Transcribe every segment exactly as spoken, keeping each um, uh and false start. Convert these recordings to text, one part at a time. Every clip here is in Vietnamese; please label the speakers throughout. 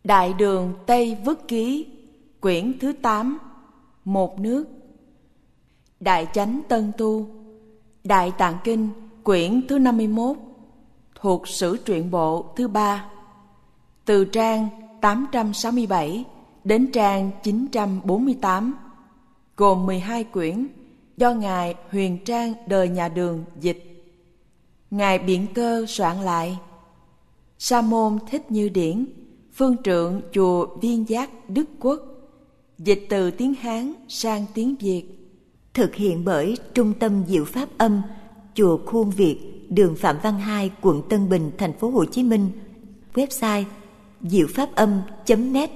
Speaker 1: Đại đường Tây Vức Ký, quyển thứ tám, Một nước. Đại Chánh Tân Tu, Đại Tạng Kinh, quyển thứ năm mươi mốt, thuộc Sử Truyện Bộ thứ ba, từ trang tám trăm sáu mươi bảy đến trang chín trăm bốn mươi tám, gồm mười hai quyển, do Ngài Huyền Trang đời nhà Đường dịch. Ngài Biện Cơ soạn lại. Sa môn Thích Như Điển, phương trượng chùa Viên Giác, Đức Quốc, dịch từ tiếng Hán sang tiếng Việt.
Speaker 2: Thực hiện bởi Trung tâm Diệu Pháp Âm, chùa Khuôn Việt, đường Phạm Văn Hai, quận Tân Bình, thành phố Hồ Chí Minh. Website diệu pháp âm chấm net.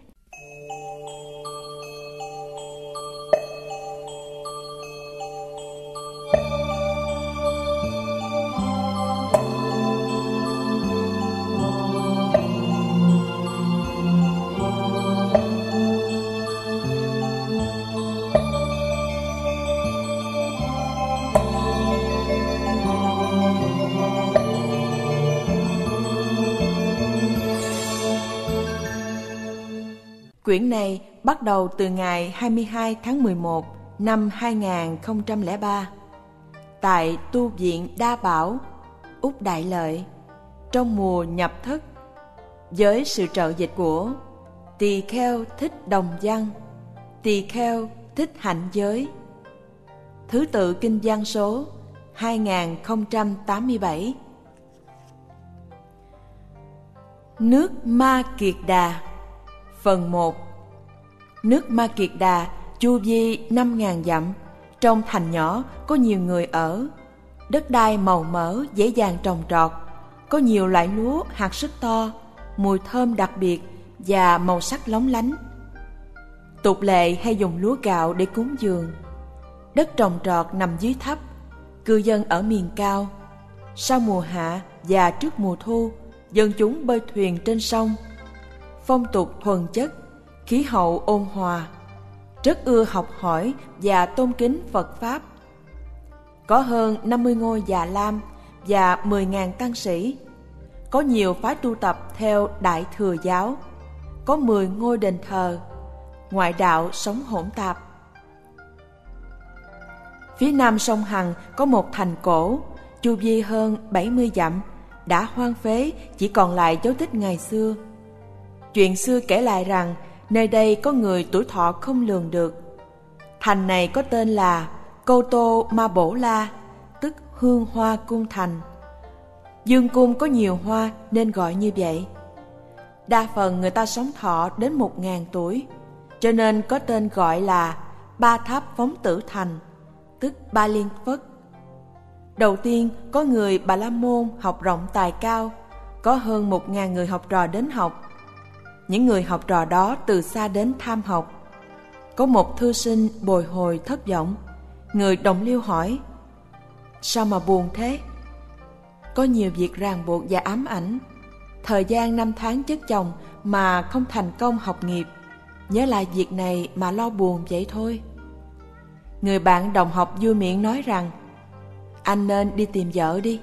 Speaker 1: Quyển này bắt đầu từ ngày hai mươi hai tháng mười một năm hai nghìn không trăm lẻ ba tại tu viện Đa Bảo, Úc Đại Lợi, trong mùa nhập thất, với sự trợ dịch của Tỳ Kheo Thích Đồng Văn, Tỳ Kheo Thích Hạnh Giới. Thứ tự kinh văn số hai nghìn không trăm tám mươi bảy. Nước Ma Kiệt Đà. Phần một. Nước Ma Kiệt Đà chu vi năm nghìn dặm, trong thành nhỏ có nhiều người ở, đất đai màu mỡ dễ dàng trồng trọt, có nhiều loại lúa hạt rất to, mùi thơm đặc biệt và màu sắc lóng lánh. Tục lệ hay dùng lúa gạo để cúng dường. Đất trồng trọt nằm dưới thấp, cư dân ở miền cao. Sau mùa hạ và trước mùa thu, dân chúng bơi thuyền trên sông. Phong tục thuần chất, khí hậu ôn hòa, rất ưa học hỏi và tôn kính Phật Pháp. Có hơn năm mươi ngôi già lam và mười nghìn tăng sĩ. Có nhiều phái tu tập theo Đại Thừa giáo. Có mười ngôi đền thờ. Ngoại đạo sống hỗn tạp. Phía nam sông Hằng có một thành cổ, chu vi hơn bảy mươi dặm, đã hoang phế, chỉ còn lại dấu tích ngày xưa. Chuyện xưa kể lại rằng nơi đây có người tuổi thọ không lường được. Thành này có tên là Câu Tô Ma Bổ La, tức Hương Hoa Cung Thành. Dương cung có nhiều hoa nên gọi như vậy. Đa phần người ta sống thọ đến một ngàn tuổi, cho nên có tên gọi là Ba Tháp Phóng Tử Thành, tức Ba Liên Phất. Đầu tiên có người Bà La Môn học rộng tài cao, có hơn một ngàn người học trò đến học. Những người học trò đó từ xa đến tham học. Có một thư sinh bồi hồi thất vọng. Người đồng liêu hỏi: sao mà buồn thế? Có nhiều việc ràng buộc và ám ảnh. Thời gian năm tháng chất chồng mà không thành công học nghiệp. Nhớ lại việc này mà lo buồn vậy thôi. Người bạn đồng học vui miệng nói rằng: anh nên đi tìm vợ đi.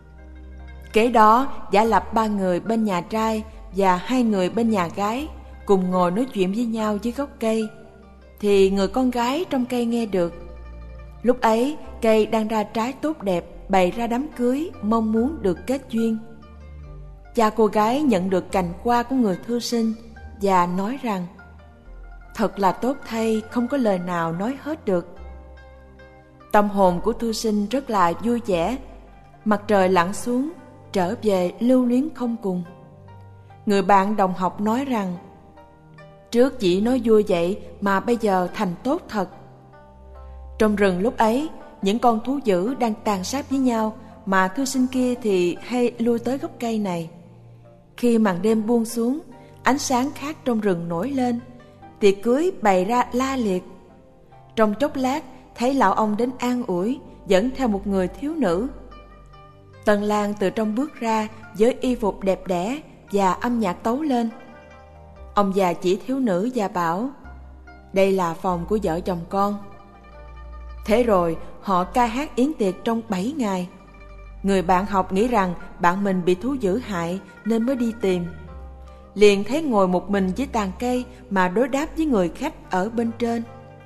Speaker 1: Kế đó giả lập ba người bên nhà trai và hai người bên nhà gái cùng ngồi nói chuyện với nhau dưới gốc cây, thì người con gái trong cây nghe được. Lúc ấy cây đang ra trái tốt đẹp, bày ra đám cưới, mong muốn được kết duyên. Cha cô gái nhận được cành hoa của người thư sinh và nói rằng: thật là tốt thay, không có lời nào nói hết được. Tâm hồn của thư sinh rất là vui vẻ. Mặt trời lặn xuống, trở về lưu luyến không cùng. Người bạn đồng học nói rằng: trước chỉ nói vui vậy mà bây giờ thành tốt thật. Trong rừng lúc ấy, những con thú dữ đang tàn sát với nhau, mà thư sinh kia thì hay lui tới gốc cây này. Khi màn đêm buông xuống, ánh sáng khác trong rừng nổi lên, tiệc cưới bày ra la liệt. Trong chốc lát, thấy lão ông đến an ủi, dẫn theo một người thiếu nữ. Tần Lang từ trong bước ra với y phục đẹp đẽ và âm nhạc tấu lên. Ông già chỉ thiếu nữ và bảo: đây là phòng của vợ chồng con. Thế rồi họ ca hát yến tiệc trong bảy ngày. Người bạn học nghĩ rằng bạn mình bị thú dữ hại nên mới đi tìm. liền thấy ngồi một mình dưới tàn cây mà đối đáp với người khách ở bên trên.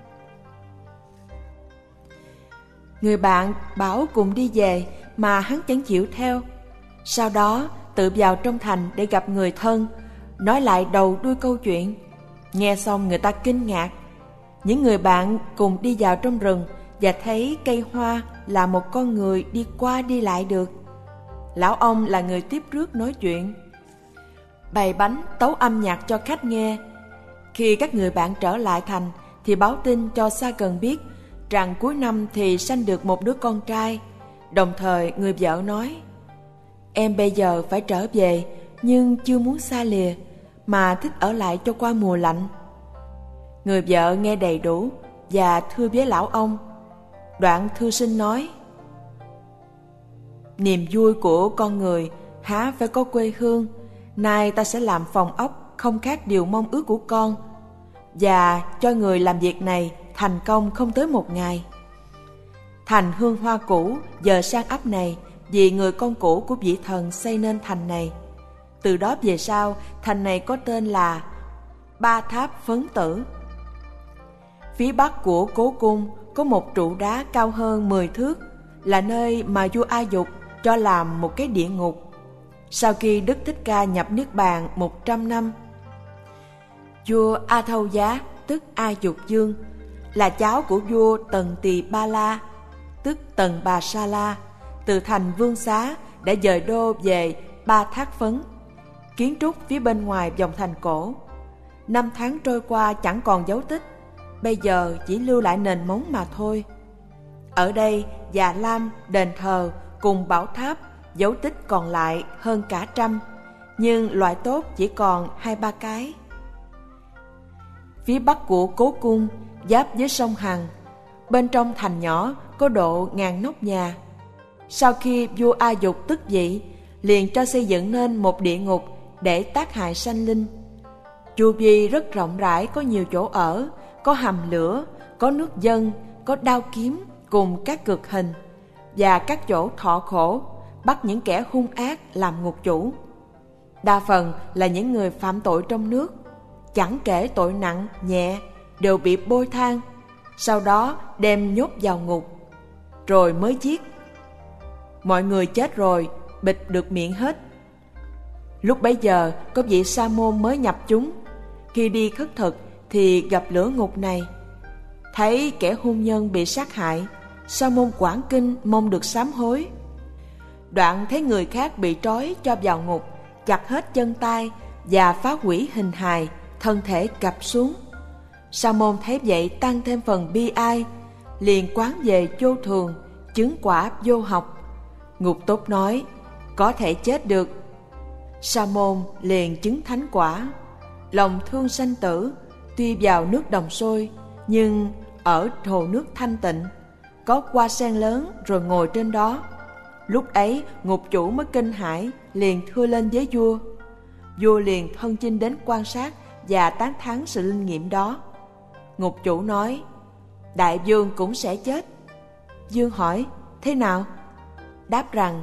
Speaker 1: Người bạn bảo cùng đi về mà hắn chẳng chịu theo. Sau đó tự vào trong thành để gặp người thân, nói lại đầu đuôi câu chuyện. Nghe xong người ta kinh ngạc. Những người bạn cùng đi vào trong rừng và thấy cây hoa là một con người đi qua đi lại được. Lão ông là người tiếp rước nói chuyện, bày bánh tấu âm nhạc cho khách nghe. Khi các người bạn trở lại thành thì báo tin cho xa gần biết rằng cuối năm thì sanh được một đứa con trai. Đồng thời người vợ nói: em bây giờ phải trở về, nhưng chưa muốn xa lìa, mà thích ở lại cho qua mùa lạnh. Người vợ nghe đầy đủ và thưa với lão ông. Đoạn thư sinh nói: niềm vui của con người há phải có quê hương. Nay ta sẽ làm phòng ốc không khác điều mong ước của con, và cho người làm việc này thành công không tới một ngày. Thành hương hoa cũ giờ sang ấp này vì người con cũ của vị thần xây nên thành này. Từ đó về sau, thành này có tên là Ba Tháp Phấn Tử. Phía bắc của cố cung có một trụ đá cao hơn mười thước, là nơi mà vua A Dục cho làm một cái địa ngục. Sau khi Đức Thích Ca nhập Niết Bàn một trăm năm, vua A Thâu Giá, tức A Dục Dương, là cháu của vua Tần Tỳ Ba La, tức Tần Bà Sa La, từ thành Vương Xá đã dời đô về Ba Thác Phấn, kiến trúc phía bên ngoài vòng thành cổ. Năm tháng trôi qua chẳng còn dấu tích, bây giờ chỉ lưu lại nền móng mà thôi. Ở đây Già Lam, đền thờ cùng bảo tháp, dấu tích còn lại hơn cả trăm, nhưng loại tốt chỉ còn hai ba cái. Phía bắc của cố cung giáp với sông Hằng, bên trong thành nhỏ có độ ngàn nóc nhà. Sau khi vua A Dục tức vị, liền cho xây dựng nên một địa ngục để tác hại sanh linh. Chu vi rất rộng rãi, có nhiều chỗ ở, có hầm lửa, có nước dâng, có đao kiếm cùng các cực hình, và các chỗ thọ khổ, bắt những kẻ hung ác làm ngục chủ. Đa phần là những người phạm tội trong nước, chẳng kể tội nặng, nhẹ, đều bị bôi than, sau đó đem nhốt vào ngục, rồi mới giết. Mọi người chết rồi, bịt được miệng hết. Lúc bấy giờ có vị sa môn mới nhập chúng, khi đi khất thực thì gặp lửa ngục này. Thấy kẻ hung nhân bị sát hại, sa môn quảng kinh mong được sám hối. Đoạn thấy người khác bị trói cho vào ngục, chặt hết chân tay và phá hủy hình hài, thân thể cặp xuống. Sa môn thấy vậy tăng thêm phần bi ai, liền quán về vô thường, chứng quả vô học. Ngục tốt nói: có thể chết được. Sa môn liền chứng thánh quả. Lòng thương sanh tử, tuy vào nước đồng sôi, nhưng ở hồ nước thanh tịnh, có hoa sen lớn rồi ngồi trên đó. Lúc ấy ngục chủ mới kinh hãi, liền thưa lên với vua. Vua liền thân chinh đến quan sát và tán thán sự linh nghiệm đó. Ngục chủ nói: đại vương cũng sẽ chết. Vương hỏi: thế nào? Đáp rằng: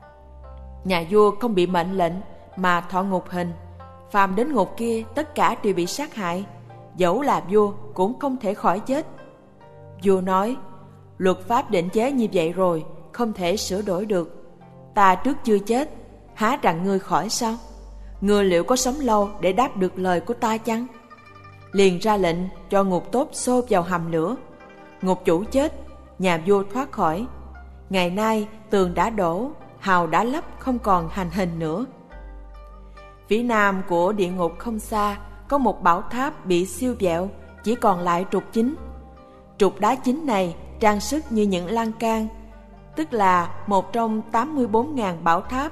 Speaker 1: nhà vua không bị mệnh lệnh mà thọ ngục hình, phàm đến ngục kia tất cả đều bị sát hại, dẫu là vua cũng không thể khỏi chết. Vua nói: luật pháp định chế như vậy rồi, không thể sửa đổi được. Ta trước chưa chết, há rằng ngươi khỏi sao? Ngươi liệu có sống lâu để đáp được lời của ta chăng? Liền ra lệnh cho ngục tốt xô vào hầm lửa. Ngục chủ chết, nhà vua thoát khỏi. Ngày nay tường đã đổ, hào đã lấp, không còn hành hình nữa. Phía nam của địa ngục không xa có một bảo tháp bị siêu vẹo, chỉ còn lại trục chính. Trục đá chính này trang sức như những lan can, tức là một trong tám mươi bốn nghìn bảo tháp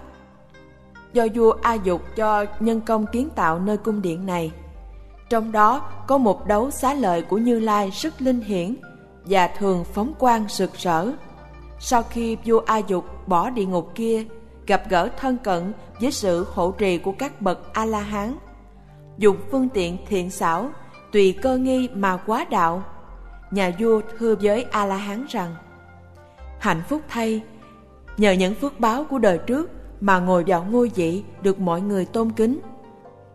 Speaker 1: do vua A Dục cho nhân công kiến tạo nơi cung điện này. Trong đó có một đấu xá lợi của Như Lai rất linh hiển và thường phóng quang rực rỡ. Sau khi vua A Dục bỏ địa ngục kia, gặp gỡ thân cận với sự hộ trì của các bậc A-la-hán, dùng phương tiện thiện xảo, tùy cơ nghi mà quá đạo, nhà vua thưa với A-la-hán rằng: hạnh phúc thay, nhờ những phước báo của đời trước mà ngồi vào ngôi vị được mọi người tôn kính.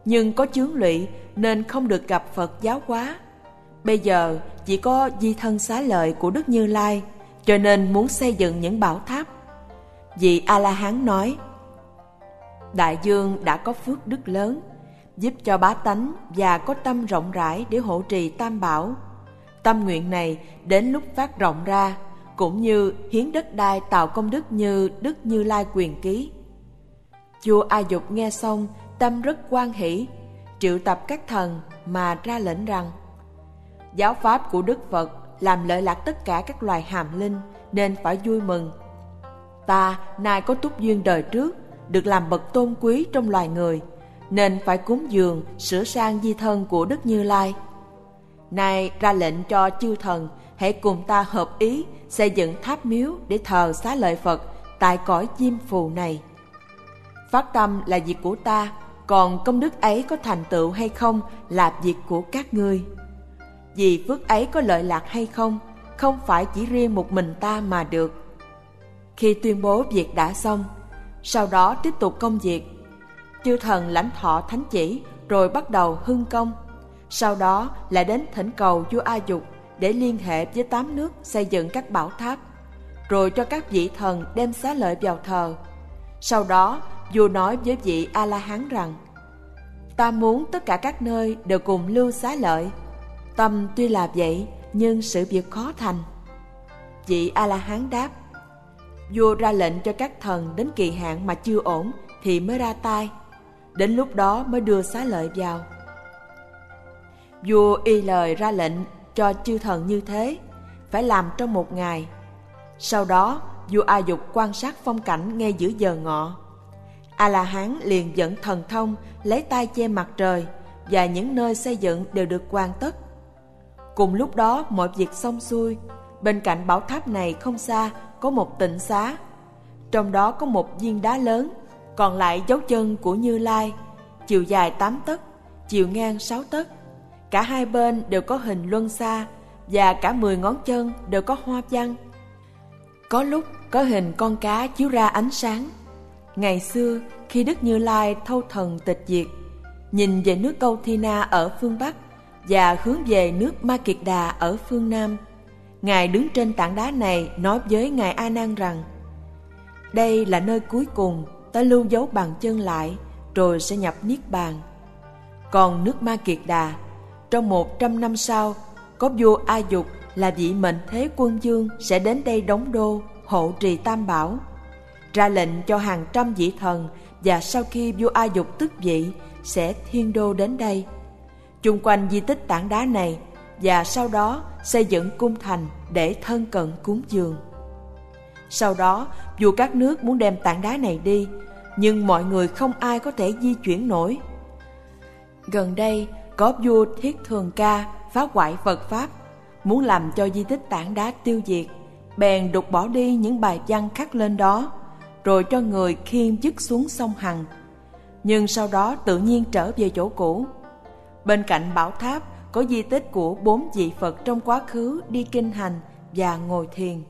Speaker 1: nhưng có chướng lụy nên không được gặp Phật giáo hóa. Bây giờ chỉ có di thân xá lợi của Đức Như Lai, cho nên muốn xây dựng những bảo tháp. Vị A-la-hán nói: Đại dương đã có phước đức lớn, giúp cho bá tánh và có tâm rộng rãi để hộ trì tam bảo. Tâm nguyện này đến lúc phát rộng ra, cũng như hiến đất đai tạo công đức như Đức Như Lai quyền ký. Vua A Dục nghe xong, tâm rất hoan hỷ, triệu tập các thần mà ra lệnh rằng: Giáo pháp của Đức Phật làm lợi lạc tất cả các loài hàm linh, nên phải vui mừng. Ta nay có túc duyên đời trước, được làm bậc tôn quý trong loài người, nên phải cúng dường sửa sang di thân của Đức Như Lai. Nay ra lệnh cho chư thần hãy cùng ta hợp ý xây dựng tháp miếu để thờ xá lợi Phật tại cõi Diêm Phù này. Phát tâm là việc của ta, còn công đức ấy có thành tựu hay không là việc của các ngươi. Vì phước ấy có lợi lạc hay không, không phải chỉ riêng một mình ta mà được. Khi tuyên bố việc đã xong, sau đó tiếp tục công việc. Chư thần lãnh thọ thánh chỉ rồi bắt đầu hưng công. Sau đó lại đến thỉnh cầu vua A Dục để liên hệ với tám nước xây dựng các bảo tháp, rồi cho các vị thần đem xá lợi vào thờ. Sau đó vua nói với vị A-la-hán rằng: Ta muốn tất cả các nơi đều cùng lưu xá lợi. Tâm tuy là vậy, nhưng sự việc khó thành. Vị A-la-hán đáp: Vua ra lệnh cho các thần đến kỳ hạn mà chưa ổn thì mới ra tay, đến lúc đó mới đưa xá lợi vào. Vua y lời ra lệnh cho chư thần như thế, phải làm trong một ngày. Sau đó vua A Dục quan sát phong cảnh ngay giữa giờ ngọ. A-la-hán liền dẫn thần thông lấy tay che mặt trời, và những nơi xây dựng đều được hoàn tất. Cùng lúc đó mọi việc xong xuôi, bên cạnh bảo tháp này không xa có một tịnh xá. Trong đó có một viên đá lớn, còn lại dấu chân của Như Lai, chiều dài tám tấc, chiều ngang sáu tấc. Cả hai bên đều có hình luân xa, và cả mười ngón chân đều có hoa văn. Có lúc có hình con cá chiếu ra ánh sáng. Ngày xưa khi Đức Như Lai thâu thần tịch diệt, nhìn về nước Câu Thi Na ở phương Bắc và hướng về nước Ma Kiệt Đà ở phương Nam, Ngài đứng trên tảng đá này nói với Ngài A Nan rằng: Đây là nơi cuối cùng ta lưu dấu bàn chân lại, rồi sẽ nhập Niết Bàn. Còn nước Ma Kiệt Đà, trong một trăm năm sau, có vua A Dục là vị mệnh thế quân vương sẽ đến đây đóng đô, hộ trì tam bảo. Ra lệnh cho hàng trăm vị thần, và sau khi vua A Dục tức vị sẽ thiên đô đến đây, chung quanh di tích tảng đá này, và sau đó xây dựng cung thành để thân cận cúng dường. Sau đó vua các nước muốn đem tảng đá này đi, nhưng mọi người không ai có thể di chuyển nổi. Gần đây có vua Thiết Thường Ca phá hoại Phật pháp, muốn làm cho di tích tảng đá tiêu diệt, bèn đục bỏ đi những bài văn khắc lên đó, rồi cho người khiêng dứt xuống sông Hằng. Nhưng sau đó tự nhiên trở về chỗ cũ. Bên cạnh bảo tháp có di tích của bốn vị Phật trong quá khứ đi kinh hành và ngồi thiền.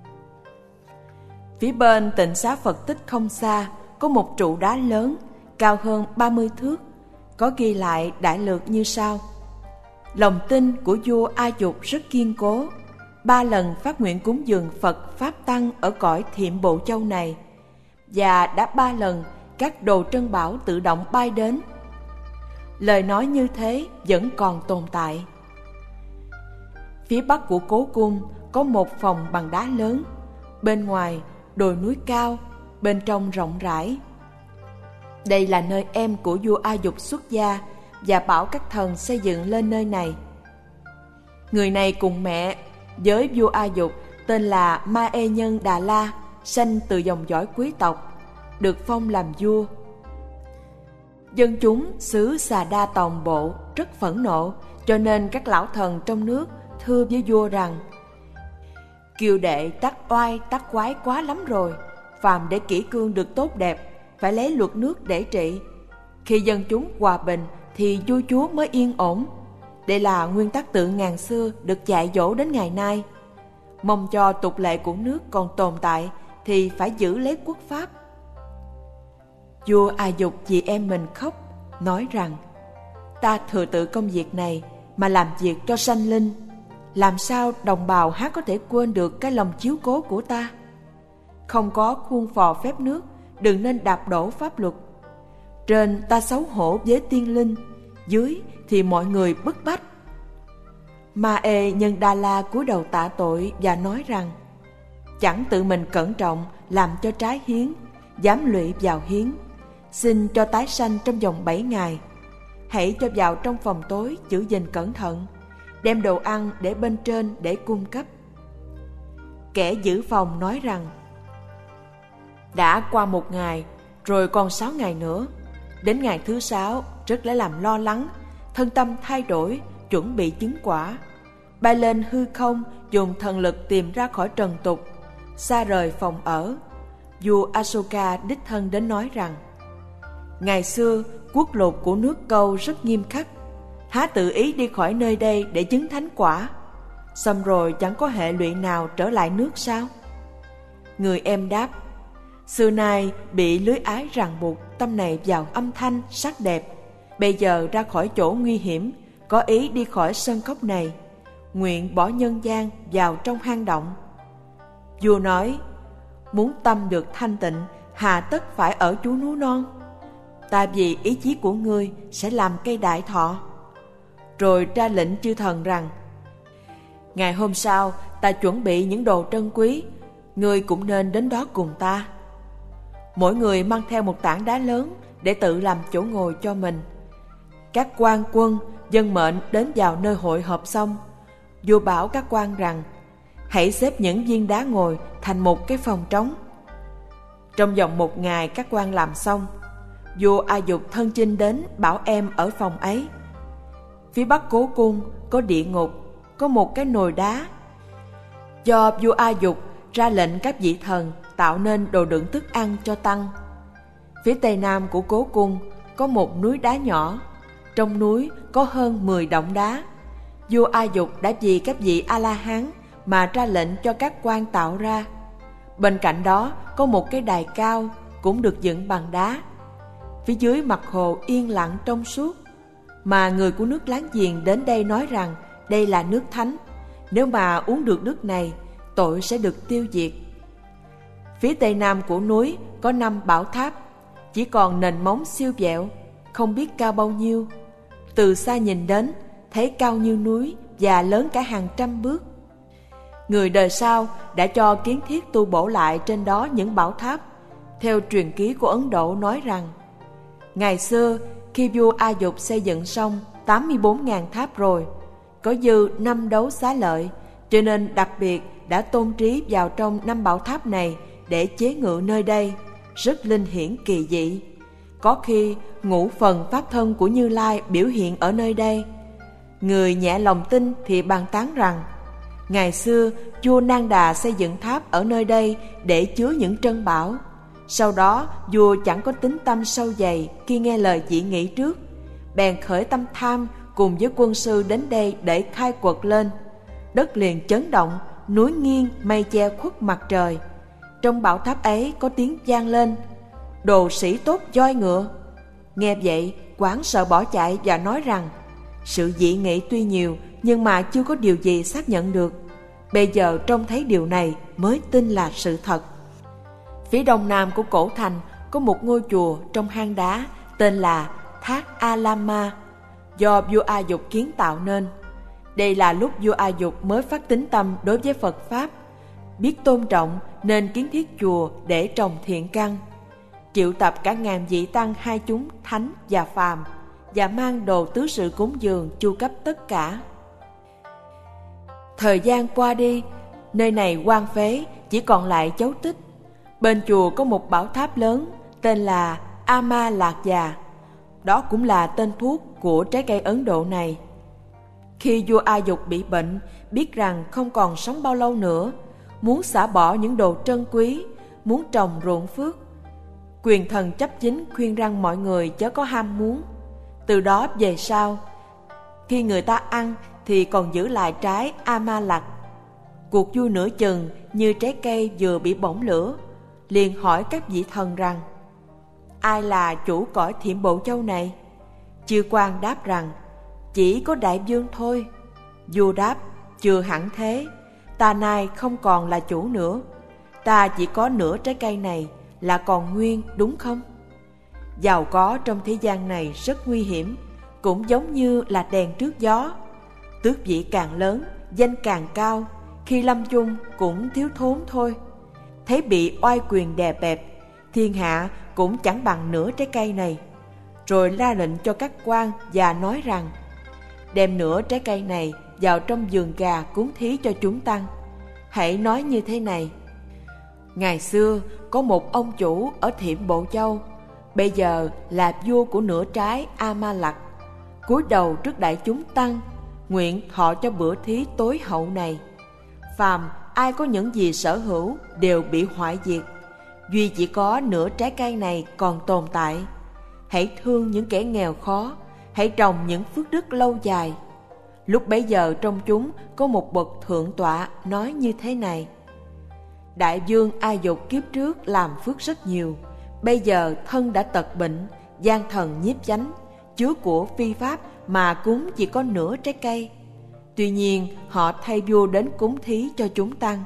Speaker 1: Phía bên tịnh xá Phật tích không xa có một trụ đá lớn, cao hơn ba mươi thước, có ghi lại đại lược như sau: Lòng tin của vua A Dục rất kiên cố, ba lần phát nguyện cúng dường Phật Pháp Tăng ở cõi Thiệm Bộ Châu này, và đã ba lần các đồ trân bảo tự động bay đến. Lời nói như thế vẫn còn tồn tại. Phía bắc của cố cung có một phòng bằng đá lớn, bên ngoài đồi núi cao, bên trong rộng rãi. Đây là nơi em của vua A Dục xuất gia, và bảo các thần xây dựng lên nơi này. Người này cùng mẹ với vua A Dục tên là Ma E Nhân Đà La, sanh từ dòng dõi quý tộc, được phong làm vua. Dân chúng xứ Xà Đa Tòng Bộ rất phẫn nộ, cho nên các lão thần trong nước thưa với vua rằng: Kiều đệ tắc oai tắc quái quá lắm rồi, phàm để kỷ cương được tốt đẹp, phải lấy luật nước để trị. Khi dân chúng hòa bình thì vua chúa mới yên ổn. Đây là nguyên tắc tự ngàn xưa được dạy dỗ đến ngày nay. Mong cho tục lệ của nước còn tồn tại thì phải giữ lấy quốc pháp. Vua A Dục vì em mình khóc, nói rằng: Ta thừa tự công việc này mà làm việc cho sanh linh, làm sao đồng bào há có thể quên được cái lòng chiếu cố của ta? Không có khuôn phò phép nước, đừng nên đạp đổ pháp luật. Trên ta xấu hổ với tiên linh, dưới thì mọi người bức bách. Ma Ê nhân Đa La cúi đầu tạ tội và nói rằng: chẳng tự mình cẩn trọng làm cho trái hiến, dám lụy vào hiến, xin cho tái sanh trong vòng bảy ngày. Hãy cho vào trong phòng tối giữ gìn cẩn thận, đem đồ ăn để bên trên để cung cấp. Kẻ giữ phòng nói rằng: đã qua một ngày, rồi còn sáu ngày nữa. Đến ngày thứ sáu, rất lấy làm lo lắng, thân tâm thay đổi, chuẩn bị chứng quả. Bay lên hư không, dùng thần lực tìm ra khỏi trần tục, xa rời phòng ở. Vua Asoka đích thân đến nói rằng: ngày xưa, quốc luật của nước Câu rất nghiêm khắc, há tự ý đi khỏi nơi đây để chứng thánh quả, xong rồi chẳng có hệ lụy nào trở lại nước sao? Người em đáp: xưa nay bị lưới ái ràng buộc tâm này vào âm thanh sắc đẹp, bây giờ ra khỏi chỗ nguy hiểm, có ý đi khỏi sân cốc này, nguyện bỏ nhân gian vào trong hang động. Vua nói: muốn tâm được thanh tịnh, hà tất phải ở chú núi non? Ta vì ý chí của ngươi sẽ làm cây đại thọ. Rồi ra lệnh chư thần rằng: ngày hôm sau ta chuẩn bị những đồ trân quý, ngươi cũng nên đến đó cùng ta. Mỗi người mang theo một tảng đá lớn để tự làm chỗ ngồi cho mình. Các quan quân dân mệnh đến vào nơi hội họp xong, vua bảo các quan rằng: hãy xếp những viên đá ngồi thành một cái phòng trống. Trong vòng một ngày các quan làm xong, vua A Dục thân chinh đến bảo em ở phòng ấy. Phía bắc cố cung có địa ngục, có một cái nồi đá. Do vua A Dục ra lệnh các vị thần tạo nên đồ đựng thức ăn cho tăng. Phía tây nam của cố cung có một núi đá nhỏ, trong núi có hơn mười động đá. Vua A Dục đã vì các vị A-la-hán mà ra lệnh cho các quan tạo ra. Bên cạnh đó có một cái đài cao cũng được dựng bằng đá. Phía dưới mặt hồ yên lặng trong suốt, mà người của nước láng giềng đến đây nói rằng đây là nước thánh, nếu mà uống được nước này, tội sẽ được tiêu diệt. Phía tây nam của núi có năm bảo tháp, chỉ còn nền móng siêu vẹo, không biết cao bao nhiêu. Từ xa nhìn đến, thấy cao như núi và lớn cả hàng trăm bước. Người đời sau đã cho kiến thiết tu bổ lại trên đó những bảo tháp. Theo truyền ký của Ấn Độ nói rằng, ngày xưa khi vua A Dục xây dựng xong tám mươi bốn nghìn tháp rồi, có dư năm đấu xá lợi, cho nên đặc biệt đã tôn trí vào trong năm bảo tháp này để chế ngự nơi đây, rất linh hiển kỳ dị. Có khi ngũ phần pháp thân của Như Lai biểu hiện ở nơi đây. Người nhẹ lòng tin thì bàn tán rằng, ngày xưa vua Nang Đà xây dựng tháp ở nơi đây để chứa những trân bảo. Sau đó vua chẳng có tính tâm sâu dày khi nghe lời dị nghị trước, bèn khởi tâm tham cùng với quân sư đến đây để khai quật lên. Đất liền chấn động, núi nghiêng, mây che khuất mặt trời. Trong bảo tháp ấy có tiếng vang lên, đồ sĩ tốt voi ngựa. Nghe vậy, Quán sợ bỏ chạy và nói rằng, sự dị nghị tuy nhiều nhưng mà chưa có điều gì xác nhận được. Bây giờ trông thấy điều này mới tin là sự thật. Phía đông nam của cổ thành có một ngôi chùa trong hang đá tên là Thác A-la-ma, do vua A Dục kiến tạo nên. Đây là lúc vua A Dục mới phát tín tâm đối với Phật Pháp, biết tôn trọng nên kiến thiết chùa để trồng thiện căn, triệu tập cả ngàn vị tăng hai chúng thánh và phàm, và mang đồ tứ sự cúng dường chu cấp tất cả. Thời gian qua đi, nơi này hoang phế, chỉ còn lại dấu tích. Bên chùa có một bảo tháp lớn tên là Ama Lạc Già. Đó cũng là tên thuốc của trái cây Ấn Độ này. Khi vua A Dục bị bệnh, biết rằng không còn sống bao lâu nữa, muốn xả bỏ những đồ trân quý, muốn trồng ruộng phước, quyền thần chấp chính khuyên rằng mọi người chớ có ham muốn. Từ đó về sau, khi người ta ăn thì còn giữ lại trái Ama Lạc. Cuộc vui nửa chừng như trái cây vừa bị bỏng lửa, liền hỏi các vị thần rằng, ai là chủ cõi Thiểm Bộ Châu này? Chư quan đáp rằng, chỉ có đại vương thôi. Vua đáp, chưa hẳn thế, ta nay không còn là chủ nữa. Ta chỉ có nửa trái cây này là còn nguyên, đúng không? Giàu có trong thế gian này rất nguy hiểm, cũng giống như là đèn trước gió. Tước vị càng lớn, danh càng cao, khi lâm chung cũng thiếu thốn thôi. Thấy bị oai quyền đè bẹp, thiên hạ cũng chẳng bằng nửa trái cây này. Rồi ra lệnh cho các quan và nói rằng, đem nửa trái cây này vào trong vườn gà cúng thí cho chúng tăng. Hãy nói như thế này: ngày xưa có một ông chủ ở Thiểm Bộ Châu, bây giờ là vua của nửa trái A-ma-lặc. Cúi đầu trước đại chúng tăng, nguyện thọ cho bữa thí tối hậu này. Phàm ai có những gì sở hữu đều bị hoại diệt, duy chỉ có nửa trái cây này còn tồn tại. Hãy thương những kẻ nghèo khó, hãy trồng những phước đức lâu dài. Lúc bấy giờ trong chúng có một bậc thượng tọa nói như thế này: đại vương A Dục kiếp trước làm phước rất nhiều, bây giờ thân đã tật bệnh, gian thần nhiếp chánh, chứa của phi pháp mà cúng chỉ có nửa trái cây. Tuy nhiên họ thay vua đến cúng thí cho chúng tăng.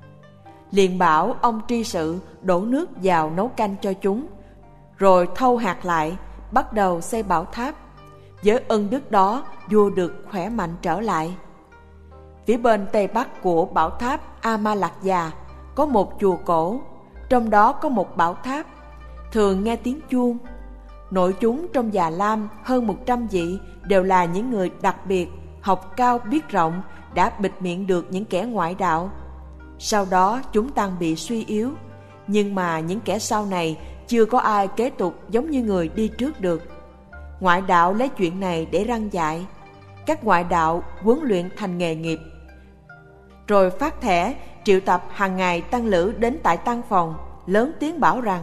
Speaker 1: Liền bảo ông tri sự đổ nước vào nấu canh cho chúng, rồi thâu hạt lại, bắt đầu xây bảo tháp. Với ân đức đó, vua được khỏe mạnh trở lại. Phía bên tây bắc của bảo tháp A-ma-lặc già có một chùa cổ, trong đó có một bảo tháp, thường nghe tiếng chuông. Nội chúng trong Già Lam hơn một trăm vị đều là những người đặc biệt, học cao biết rộng, đã bịt miệng được những kẻ ngoại đạo. Sau đó chúng tăng bị suy yếu, nhưng mà những kẻ sau này chưa có ai kế tục giống như người đi trước được. Ngoại đạo lấy chuyện này để răn dạy. Các ngoại đạo huấn luyện thành nghề nghiệp, rồi phát thẻ triệu tập hàng ngày tăng lữ đến tại tăng phòng, lớn tiếng bảo rằng: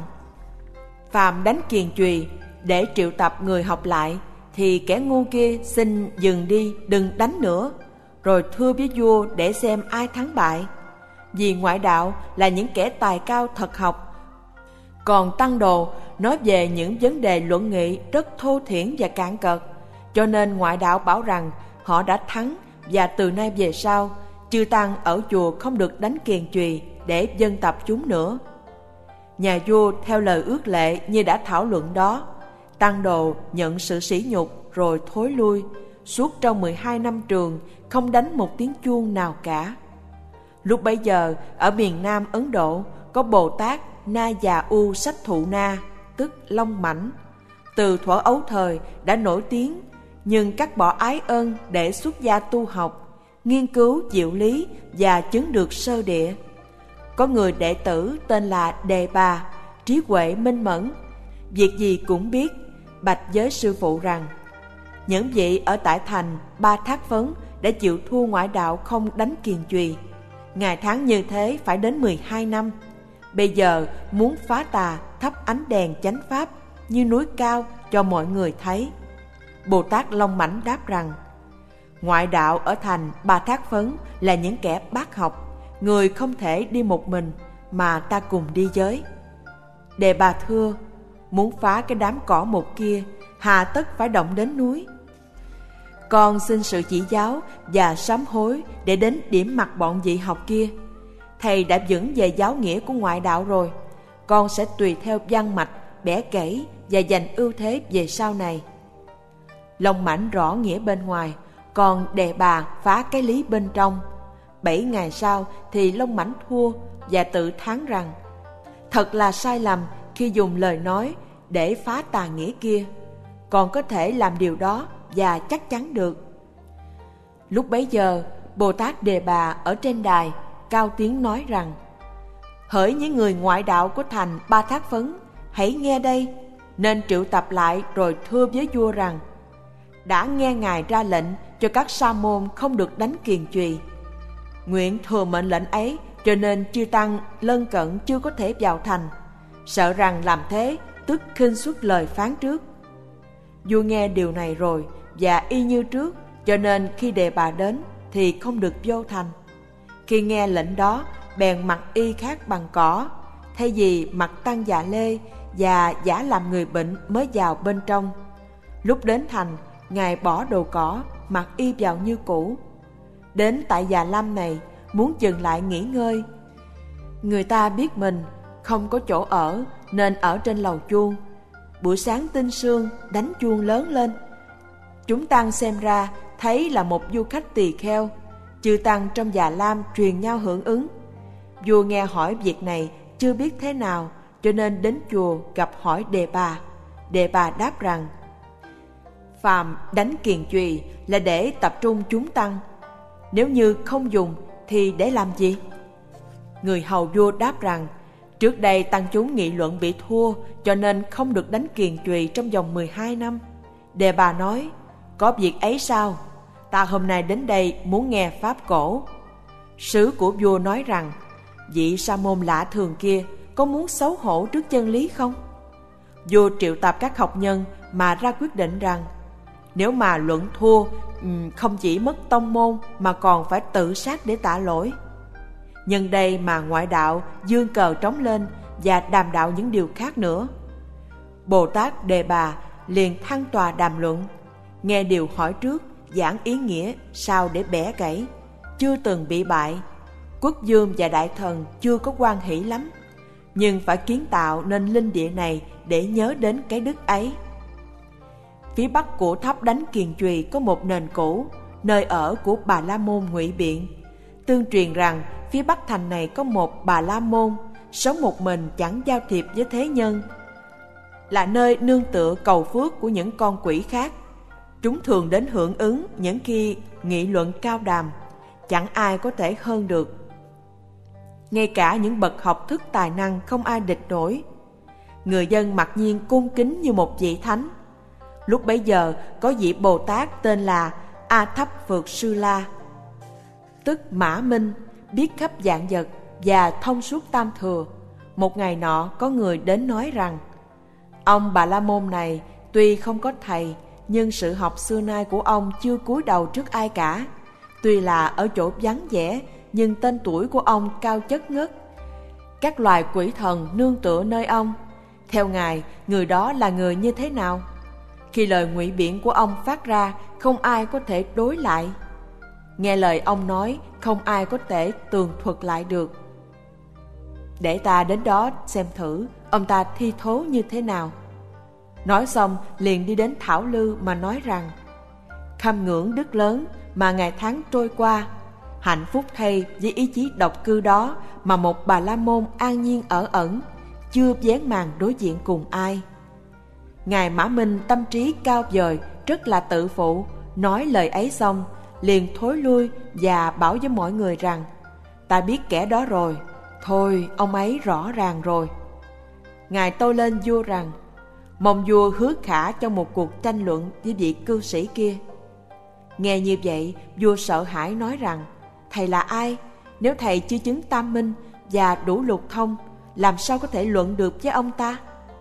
Speaker 1: phàm đánh kiền chùy để triệu tập người học lại, thì kẻ ngu kia xin dừng đi, đừng đánh nữa, rồi thưa với vua để xem ai thắng bại. Vì ngoại đạo là những kẻ tài cao thật học, còn tăng đồ nói về những vấn đề luận nghị rất thô thiển và cạn cợt, cho nên ngoại đạo bảo rằng họ đã thắng, và từ nay về sau chư tăng ở chùa không được đánh kiền chùy để dân tập chúng nữa. Nhà vua theo lời ước lệ như đã thảo luận đó, tăng đồ nhận sự sỉ nhục rồi thối lui. Suốt trong mười hai năm trường không đánh một tiếng chuông nào cả. Lúc bấy giờ ở miền Nam Ấn Độ có Bồ Tát Na Già U Sách Thụ Na, tức Long Mãnh. Từ thuở ấu thời đã nổi tiếng, nhưng cắt bỏ ái ân để xuất gia tu học, nghiên cứu diệu lý và chứng được sơ địa. Có người đệ tử tên là Đề Bà, trí huệ minh mẫn, việc gì cũng biết, bạch với sư phụ rằng: những vị ở tại thành Ba Thác Phấn đã chịu thua ngoại đạo không đánh kiền chùy. Ngày tháng như thế phải đến mười hai năm. Bây giờ muốn phá tà, thắp ánh đèn chánh pháp như núi cao cho mọi người thấy. Bồ Tát Long Mãnh đáp rằng: ngoại đạo ở thành Ba Thác Phấn là những kẻ bác học, người không thể đi một mình, mà ta cùng đi với. Đề Bà thưa: muốn phá cái đám cỏ một kia, hà tất phải động đến núi? Con xin sự chỉ giáo và sám hối để đến điểm mặt bọn dị học kia. Thầy đã vững về giáo nghĩa của ngoại đạo rồi, con sẽ tùy theo văn mạch, bẻ kể và giành ưu thế về sau này. Long Mãnh rõ nghĩa bên ngoài, còn Đề Bà phá cái lý bên trong. Bảy ngày sau thì Long Mãnh thua và tự thán rằng: thật là sai lầm khi dùng lời nói để phá tà nghĩa kia. Còn có thể làm điều đó và chắc chắn được. Lúc bấy giờ Bồ Tát Đề Bà ở trên đài cao tiếng nói rằng: hỡi những người ngoại đạo của thành Ba Thác Phấn, hãy nghe đây. Nên triệu tập lại rồi thưa với vua rằng: đã nghe ngài ra lệnh cho các sa môn không được đánh kiền chùy. Nguyện thừa mệnh lệnh ấy, cho nên chư tăng lân cận chưa có thể vào thành, sợ rằng làm thế tức khinh suất lời phán trước. Vua nghe điều này rồi và y như trước, cho nên khi Đề Bà đến thì không được vô thành. Khi nghe lệnh đó, bèn mặc y khác bằng cỏ, thay vì mặc tăng dạ lê và giả làm người bệnh mới vào bên trong. Lúc đến thành, Ngài bỏ đồ cỏ, mặc y vào như cũ. Đến tại Già Lam này, muốn dừng lại nghỉ ngơi. Người ta biết mình không có chỗ ở nên ở trên lầu chuông. Buổi sáng tinh sương, đánh chuông lớn lên. Chúng tăng xem ra thấy là một du khách tỳ kheo. Chư tăng trong Già Lam truyền nhau hưởng ứng. Vua nghe hỏi việc này chưa biết thế nào, cho nên đến chùa gặp hỏi Đề Bà. Đề Bà đáp rằng: phàm đánh kiền chùy là để tập trung chúng tăng, nếu như không dùng thì để làm gì? Người hầu vua đáp rằng: trước đây tăng chúng nghị luận bị thua, cho nên không được đánh kiền chùy trong vòng mười hai năm. Đề Bà nói: có việc ấy sao? Ta hôm nay đến đây muốn nghe pháp cổ. Sứ của vua nói rằng: vị sa môn lạ thường kia có muốn xấu hổ trước chân lý không? Vua triệu tập các học nhân mà ra quyết định rằng nếu mà luận thua, không chỉ mất tông môn mà còn phải tự sát để tạ lỗi. Nhân đây mà ngoại đạo dương cờ trống lên và đàm đạo những điều khác nữa. Bồ Tát Đề Bà liền thăng tòa đàm luận, nghe điều hỏi trước, giảng ý nghĩa sao để bẻ gãy, chưa từng bị bại. Quốc vương và đại thần chưa có hoan hỷ lắm, nhưng phải kiến tạo nên linh địa này để nhớ đến cái đức ấy. Phía bắc của tháp đánh kiền chùy có một nền cũ, nơi ở của Bà La Môn Ngụy Biện. Tương truyền rằng phía bắc thành này có một Bà La Môn, sống một mình chẳng giao thiệp với thế nhân, là nơi nương tựa cầu phước của những con quỷ khác. Chúng thường đến hưởng ứng những khi nghị luận cao đàm, chẳng ai có thể hơn được. Ngay cả những bậc học thức tài năng không ai địch nổi. Người dân mặc nhiên cung kính như một vị thánh. Lúc bấy giờ có vị Bồ Tát tên là A Thấp Phượt Sư La, tức Mã Minh, biết khắp vạn vật và thông suốt tam thừa. Một ngày nọ có người đến nói rằng: ông Bà La Môn này tuy không có thầy, nhưng sự học xưa nay của ông chưa cúi đầu trước ai cả. Tuy là ở chỗ vắng vẻ, nhưng tên tuổi của ông cao chất ngất. Các loài quỷ thần nương tựa nơi ông. Theo Ngài, người đó là người như thế nào? Khi lời ngụy biện của ông phát ra, không ai có thể đối lại. Nghe lời ông nói, không ai có thể tường thuật lại được. Để ta đến đó xem thử ông ta thi thố như thế nào. Nói xong liền đi đến Thảo Lư mà nói rằng: khâm ngưỡng đức lớn mà ngày tháng trôi qua, hạnh phúc thay với ý chí độc cư đó mà một Bà La Môn an nhiên ở ẩn, chưa vén màn đối diện cùng ai. Ngài Mã Minh tâm trí cao vời, rất là tự phụ. Nói lời ấy xong liền thối lui và bảo với mọi người rằng: ta biết kẻ đó rồi, thôi ông ấy rõ ràng rồi. Ngài tâu lên vua rằng: mong vua hứa khả trong một cuộc tranh luận với vị cư sĩ kia. Nghe như vậy, vua sợ hãi nói rằng: thầy là ai? Nếu thầy chưa chứng tam minh và đủ lục thông, làm sao có thể luận được với ông ta?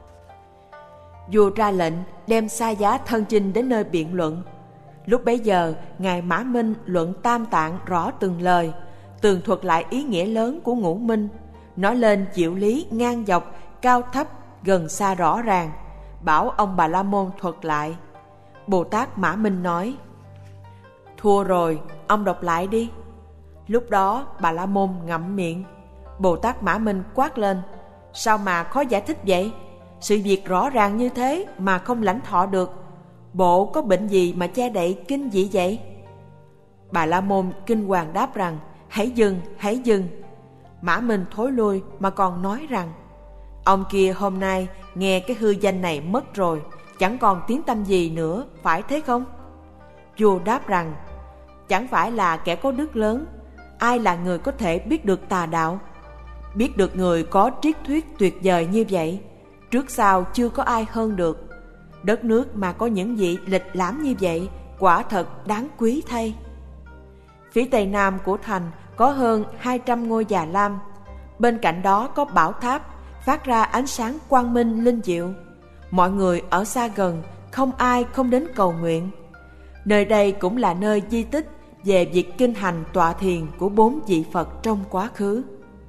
Speaker 1: Vua ra lệnh đem Sa Giá Thân Chinh đến nơi biện luận. Lúc bấy giờ, Ngài Mã Minh luận tam tạng rõ từng lời, tường thuật lại ý nghĩa lớn của ngũ minh, nói lên diệu lý ngang dọc, cao thấp, gần xa rõ ràng, bảo ông Bà La Môn thuật lại. Bồ Tát Mã Minh nói: thua rồi, ông đọc lại đi. Lúc đó Bà La Môn ngậm miệng. Bồ Tát Mã Minh quát lên: sao mà khó giải thích vậy? Sự việc rõ ràng như thế mà không lãnh thọ được, bộ có bệnh gì mà che đậy kinh dị vậy? Bà La Môn kinh hoàng đáp rằng: hãy dừng, hãy dừng. Mã Minh thối lui mà còn nói rằng: ông kia hôm nay nghe cái hư danh này mất rồi, chẳng còn tiếng tăm gì nữa, phải thế không? Vua đáp rằng: chẳng phải là kẻ có đức lớn, ai là người có thể biết được tà đạo? Biết được người có triết thuyết tuyệt vời như vậy, trước sau chưa có ai hơn được. Đất nước mà có những vị lịch lãm như vậy, quả thật đáng quý thay. Phía tây nam của thành có hơn hai trăm ngôi già lam. Bên cạnh đó có bảo tháp phát ra ánh sáng quang minh linh diệu. Mọi người ở xa gần, không ai không đến cầu nguyện. Nơi đây cũng là nơi di tích về việc kinh hành tọa thiền của bốn vị Phật trong quá khứ.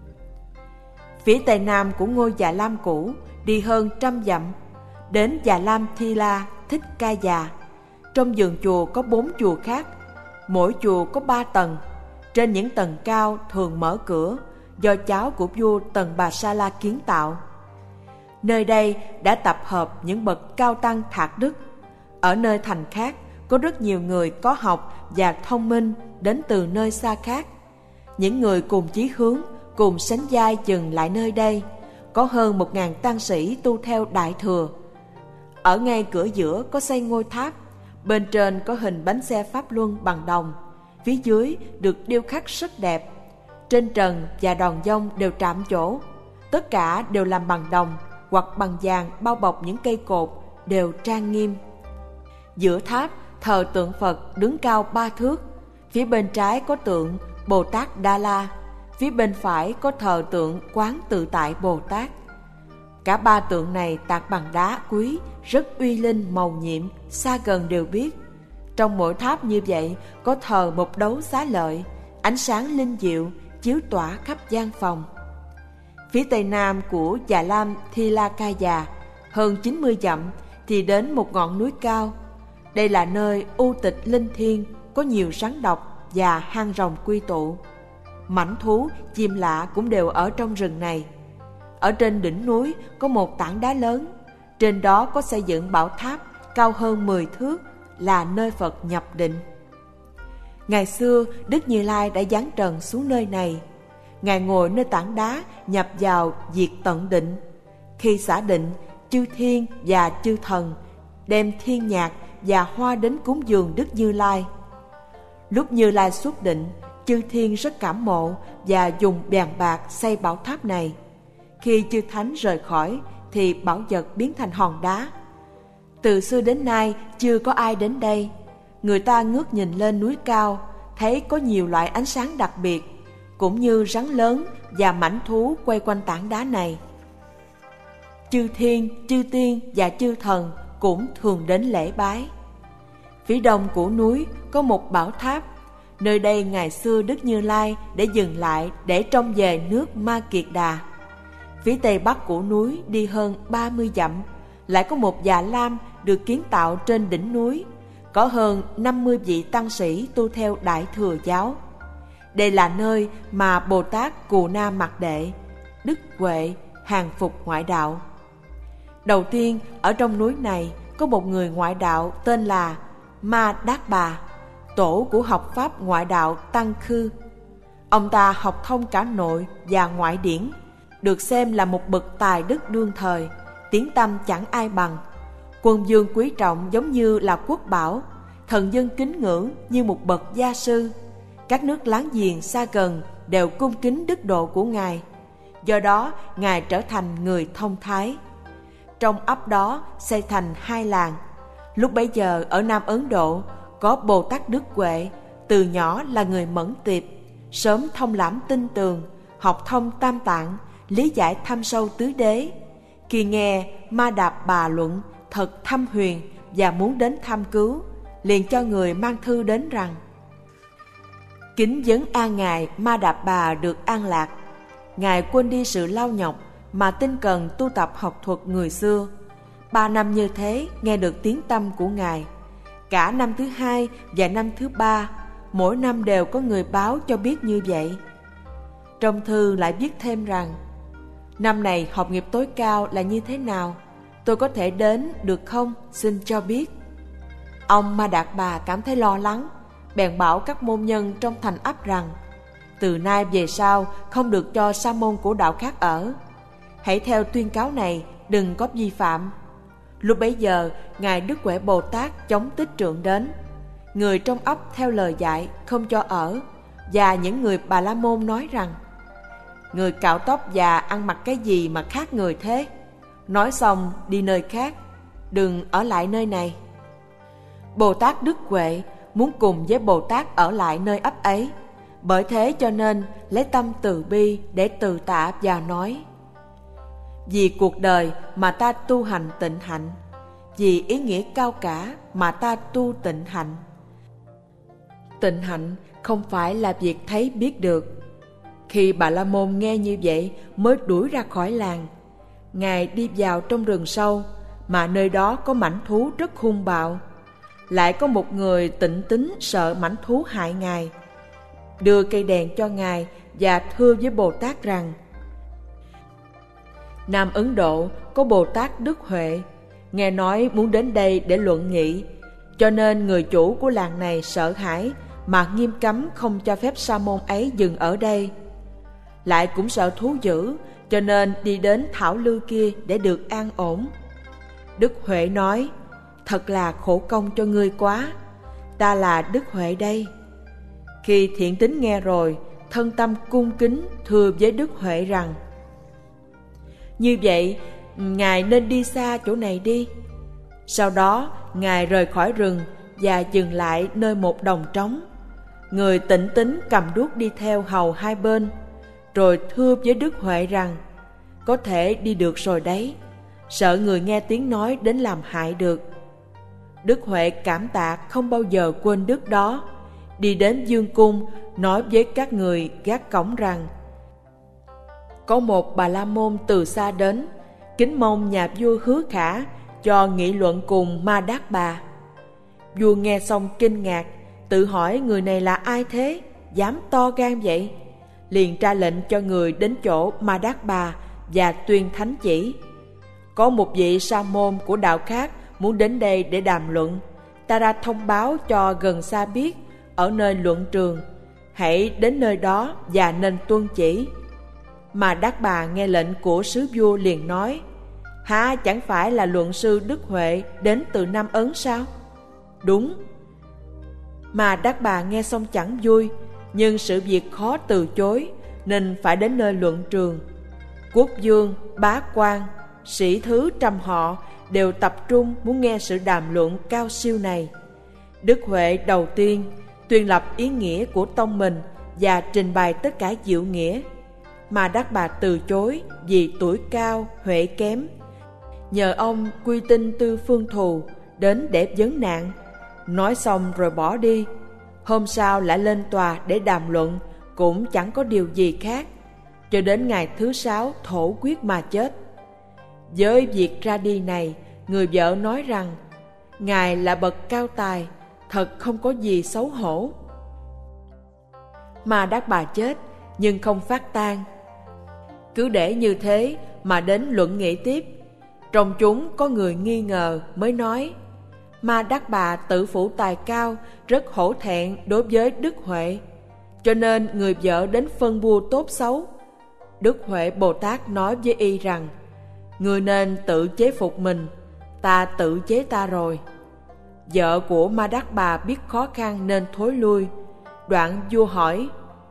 Speaker 1: Phía tây nam của ngôi Già Lam cũ đi hơn trăm dặm, đến Già Lam Thi La Thích Ca Già. Trong vườn chùa có bốn chùa khác, mỗi chùa có ba tầng. Trên những tầng cao thường mở cửa, do cháu của vua Tần Bà Sa La kiến tạo. Nơi đây đã tập hợp những bậc cao tăng thạc đức. Ở nơi thành khác có rất nhiều người có học và thông minh đến từ nơi xa khác. Những người cùng chí hướng, cùng sánh vai dừng lại nơi đây. Có hơn một ngàn tăng sĩ tu theo Đại Thừa. Ở ngay cửa giữa có xây ngôi tháp, bên trên có hình bánh xe Pháp Luân bằng đồng, phía dưới được điêu khắc rất đẹp. Trên trần và đòn dông đều trạm chỗ, tất cả đều làm bằng đồng hoặc bằng vàng bao bọc những cây cột, đều trang nghiêm. Giữa tháp thờ tượng Phật đứng cao ba thước, phía bên trái có tượng Bồ Tát Đa La, phía bên phải có thờ tượng Quán Tự Tại Bồ Tát. Cả ba tượng này tạc bằng đá quý, rất uy linh màu nhiệm, xa gần đều biết. Trong mỗi tháp như vậy có thờ một đấu xá lợi, ánh sáng linh diệu chiếu tỏa khắp gian phòng. Phía tây nam của Già Lam Thi La Ca Già, hơn chín mươi dặm thì đến một ngọn núi cao. Đây là nơi u tịch linh thiêng, có nhiều rắn độc và hang rồng quy tụ. Mãnh thú, chim lạ cũng đều ở trong rừng này. Ở trên đỉnh núi có một tảng đá lớn, trên đó có xây dựng bảo tháp cao hơn mười thước, là nơi Phật nhập định. Ngày xưa Đức Như Lai đã giáng trần xuống nơi này. Ngài ngồi nơi tảng đá nhập vào diệt tận định. Khi xả định, chư thiên và chư thần đem thiên nhạc và hoa đến cúng dường Đức Như Lai. Lúc Như Lai xuất định, chư thiên rất cảm mộ và dùng bèn bạc xây bảo tháp này. Khi chư thánh rời khỏi thì bảo vật biến thành hòn đá. Từ xưa đến nay chưa có ai đến đây. Người ta ngước nhìn lên núi cao, thấy có nhiều loại ánh sáng đặc biệt, cũng như rắn lớn và mãnh thú quay quanh tảng đá này. Chư thiên, chư tiên và chư thần cũng thường đến lễ bái. Phía đông của núi có một bảo tháp. Nơi đây ngày xưa Đức Như Lai để dừng lại để trông về nước Ma Kiệt Đà. Phía tây bắc của núi đi hơn ba mươi dặm, lại có một Già Lam được kiến tạo trên đỉnh núi, có hơn năm mươi vị tăng sĩ tu theo Đại Thừa giáo. Đây là nơi mà Bồ Tát Cù Na Mạt Đệ, Đức Huệ, hàng phục ngoại đạo. Đầu tiên, ở trong núi này có một người ngoại đạo tên là Ma Đát Bà, tổ của học pháp ngoại đạo Tăng Khư. Ông ta học thông cả nội và ngoại điển, được xem là một bậc tài đức đương thời, tiếng tăm chẳng ai bằng. Quân vương quý trọng giống như là quốc bảo, thần dân kính ngưỡng như một bậc gia sư. Các nước láng giềng xa gần đều cung kính đức độ của Ngài. Do đó, Ngài trở thành người thông thái. Trong ấp đó xây thành hai làng. Lúc bấy giờ ở Nam Ấn Độ có Bồ Tát Đức Huệ, từ nhỏ là người mẫn tiệp, sớm thông lãm tinh tường, học thông tam tạng, lý giải thâm sâu tứ đế. Khi nghe Ma Đạp Bà luận thật thâm huyền và muốn đến thăm cứu, liền cho người mang thư đến rằng: kính vấn an Ngài Ma Đạp Bà được an lạc. Ngài quên đi sự lao nhọc mà tinh cần tu tập học thuật người xưa. Ba năm như thế nghe được tiếng tâm của Ngài. Cả năm thứ hai và năm thứ ba, mỗi năm đều có người báo cho biết như vậy. Trong thư lại viết thêm rằng: năm này học nghiệp tối cao là như thế nào? Tôi có thể đến được không? Xin cho biết. Ông Ma Đạt Bà cảm thấy lo lắng, bèn bảo các môn nhân trong thành ấp rằng: từ nay về sau không được cho sa môn của đạo khác ở. Hãy theo tuyên cáo này, đừng có vi phạm. Lúc bấy giờ, Ngài Đức Huệ Bồ Tát chống tích trượng đến. Người trong ấp theo lời dạy không cho ở, và những người Bà La Môn nói rằng: người cạo tóc và ăn mặc cái gì mà khác người thế? Nói xong đi nơi khác, đừng ở lại nơi này. Bồ Tát Đức Huệ muốn cùng với Bồ Tát ở lại nơi ấp ấy, bởi thế cho nên lấy tâm từ bi để từ tạ và nói: vì cuộc đời mà ta tu hành tịnh hạnh, vì ý nghĩa cao cả mà ta tu tịnh hạnh. Tịnh hạnh không phải là việc thấy biết được. Khi Bà La Môn nghe như vậy mới đuổi ra khỏi làng. Ngài đi vào trong rừng sâu, mà nơi đó có mãnh thú rất hung bạo. Lại có một người tịnh tín sợ mãnh thú hại Ngài, đưa cây đèn cho Ngài và thưa với Bồ Tát rằng: Nam Ấn Độ có Bồ Tát Đức Huệ, nghe nói muốn đến đây để luận nghị, cho nên người chủ của làng này sợ hãi mà nghiêm cấm không cho phép sa môn ấy dừng ở đây. Lại cũng sợ thú dữ, cho nên đi đến thảo lư kia để được an ổn. Đức Huệ nói: Thật là khổ công cho ngươi quá, ta là Đức Huệ đây. Khi Thiện Tín nghe rồi, thân tâm cung kính thưa với Đức Huệ rằng: Như vậy, Ngài nên đi xa chỗ này đi. Sau đó, Ngài rời khỏi rừng và dừng lại nơi một đồng trống. Người Tịnh Tín cầm đuốc đi theo hầu hai bên, rồi thưa với Đức Huệ rằng: Có thể đi được rồi đấy, sợ người nghe tiếng nói đến làm hại được. Đức Huệ cảm tạ không bao giờ quên đức đó, đi đến dương cung nói với các người gác cổng rằng: Có một Bà La Môn từ xa đến, kính mong nhà vua Hứa Khả cho nghị luận cùng Ma Đát Bà. Vua nghe xong kinh ngạc, tự hỏi người này là ai thế, dám to gan vậy? Liền ra lệnh cho người đến chỗ Ma Đát Bà và tuyên thánh chỉ: Có một vị sa môn của đạo khác muốn đến đây để đàm luận, ta ra thông báo cho gần xa biết ở nơi luận trường, hãy đến nơi đó và nên tuân chỉ. Mà Đát Bà nghe lệnh của sứ vua liền nói: Hả, chẳng phải là luận sư Đức Huệ đến từ Nam Ấn sao? Đúng. Mà Đát Bà nghe xong chẳng vui, nhưng sự việc khó từ chối nên phải đến nơi luận trường. Quốc vương, bá quan, sĩ thứ trăm họ đều tập trung muốn nghe sự đàm luận cao siêu này. Đức Huệ đầu tiên tuyên lập ý nghĩa của tông mình và trình bày tất cả diệu nghĩa. Mà Đát Bà từ chối vì tuổi cao, huệ kém. Nhờ ông quy tinh tư phương thù đến để vấn nạn. Nói xong rồi bỏ đi. Hôm sau lại lên tòa để đàm luận, cũng chẳng có điều gì khác, cho đến ngày thứ sáu thổ quyết mà chết. Với việc ra đi này, người vợ nói rằng: Ngài là bậc cao tài, thật không có gì xấu hổ. Mà Đát Bà chết nhưng không phát tang, cứ để như thế mà đến luận nghị tiếp. Trong chúng có người nghi ngờ mới nói: Ma Đát Bà tự phụ tài cao, rất hổ thẹn đối với Đức Huệ, cho nên người vợ đến phân bua tốt xấu. Đức Huệ Bồ Tát nói với y rằng: Người nên tự chế phục mình, ta tự chế ta rồi. Vợ của Ma Đát Bà biết khó khăn nên thối lui. Đoạn vua hỏi: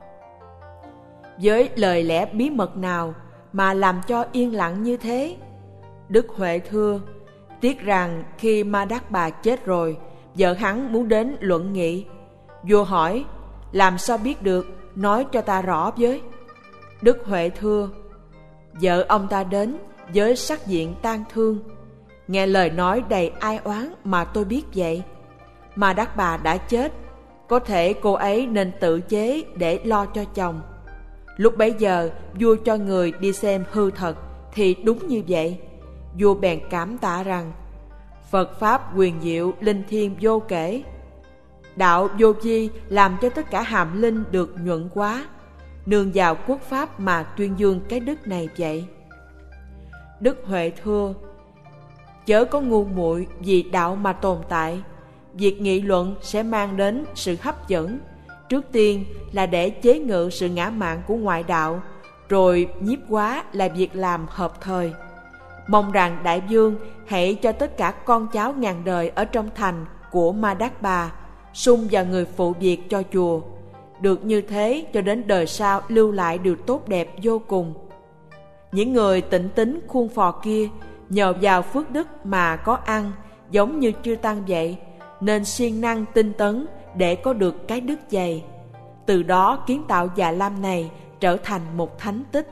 Speaker 1: Với lời lẽ bí mật nào mà làm cho yên lặng như thế? Đức Huệ thưa: Tiếc rằng khi Ma Đát Bà chết rồi, vợ hắn muốn đến luận nghị. Vua hỏi: Làm sao biết được, nói cho ta rõ với. Đức Huệ thưa: Vợ ông ta đến với sắc diện tang thương, nghe lời nói đầy ai oán mà tôi biết vậy. Ma Đát Bà đã chết, có thể cô ấy nên tự chế để lo cho chồng. Lúc bấy giờ vua cho người đi xem hư thật, thì đúng như vậy. Vua bèn cảm tạ rằng: Phật Pháp quyền diệu linh thiêng vô kể. Đạo vô vi làm cho tất cả hàm linh được nhuận hóa, nương vào quốc pháp mà tuyên dương cái đức này vậy. Đức Huệ thưa: Chớ có ngu muội vì đạo mà tồn tại. Việc nghị luận sẽ mang đến sự hấp dẫn, trước tiên là để chế ngự sự ngã mạn của ngoại đạo, rồi nhiếp hóa là việc làm hợp thời. Mong rằng đại vương hãy cho tất cả con cháu ngàn đời ở trong thành của Ma Đát Bà sung vào người phụ việc cho chùa. Được như thế cho đến đời sau lưu lại điều tốt đẹp vô cùng. Những người tịnh tín khuôn phò kia nhờ vào phước đức mà có ăn, giống như chư tăng vậy, nên siêng năng tinh tấn để có được cái đức dày. Từ đó kiến tạo Già Lam này trở thành một thánh tích.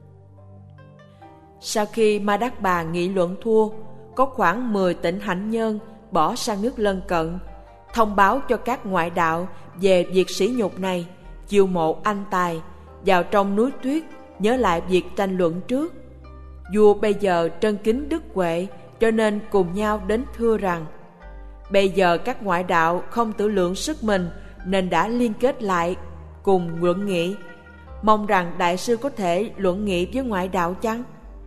Speaker 1: Sau khi Ma Đát Bà nghị luận thua, có khoảng mười tịnh hạnh nhân bỏ sang nước lân cận, thông báo cho các ngoại đạo về việc sỉ nhục này, chiêu mộ anh tài vào trong núi tuyết, nhớ lại việc tranh luận trước. Vua bây giờ trân kính Đức Huệ cho nên cùng nhau đến thưa rằng: bây giờ các ngoại đạo không tự lượng sức mình nên đã liên kết lại cùng luận nghị. Mong rằng đại sư có thể luận nghị với ngoại đạo chăng?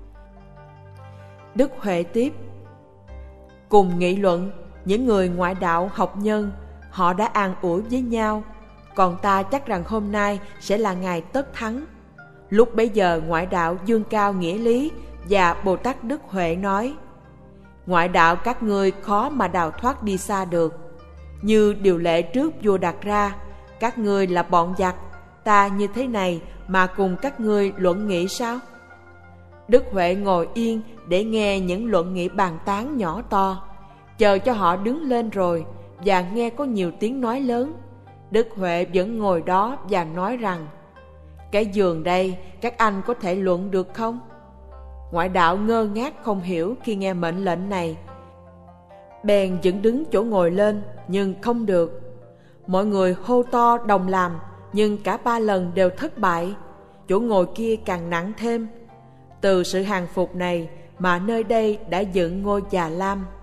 Speaker 1: Đức Huệ tiếp: cùng nghị luận, những người ngoại đạo học nhân, họ đã an ủi với nhau, còn ta chắc rằng hôm nay sẽ là ngày tất thắng. Lúc bấy giờ ngoại đạo dương cao nghĩa lý và Bồ Tát Đức Huệ nói: ngoại đạo các ngươi khó mà đào thoát đi xa được. Như điều lệ trước vua đặt ra, các ngươi là bọn giặc, ta như thế này mà cùng các ngươi luận nghị sao? Đức Huệ ngồi yên để nghe những luận nghị bàn tán nhỏ to, chờ cho họ đứng lên rồi và nghe có nhiều tiếng nói lớn. Đức Huệ vẫn ngồi đó và nói rằng: cái giường đây các anh có thể luận được không? Ngoại đạo ngơ ngác không hiểu khi nghe mệnh lệnh này, bèn dựng đứng chỗ ngồi lên nhưng không được. Mọi người hô to đồng làm, nhưng cả ba lần đều thất bại. Chỗ ngồi kia càng nặng thêm. Từ sự hàng phục này mà nơi đây đã dựng ngôi Già Lam.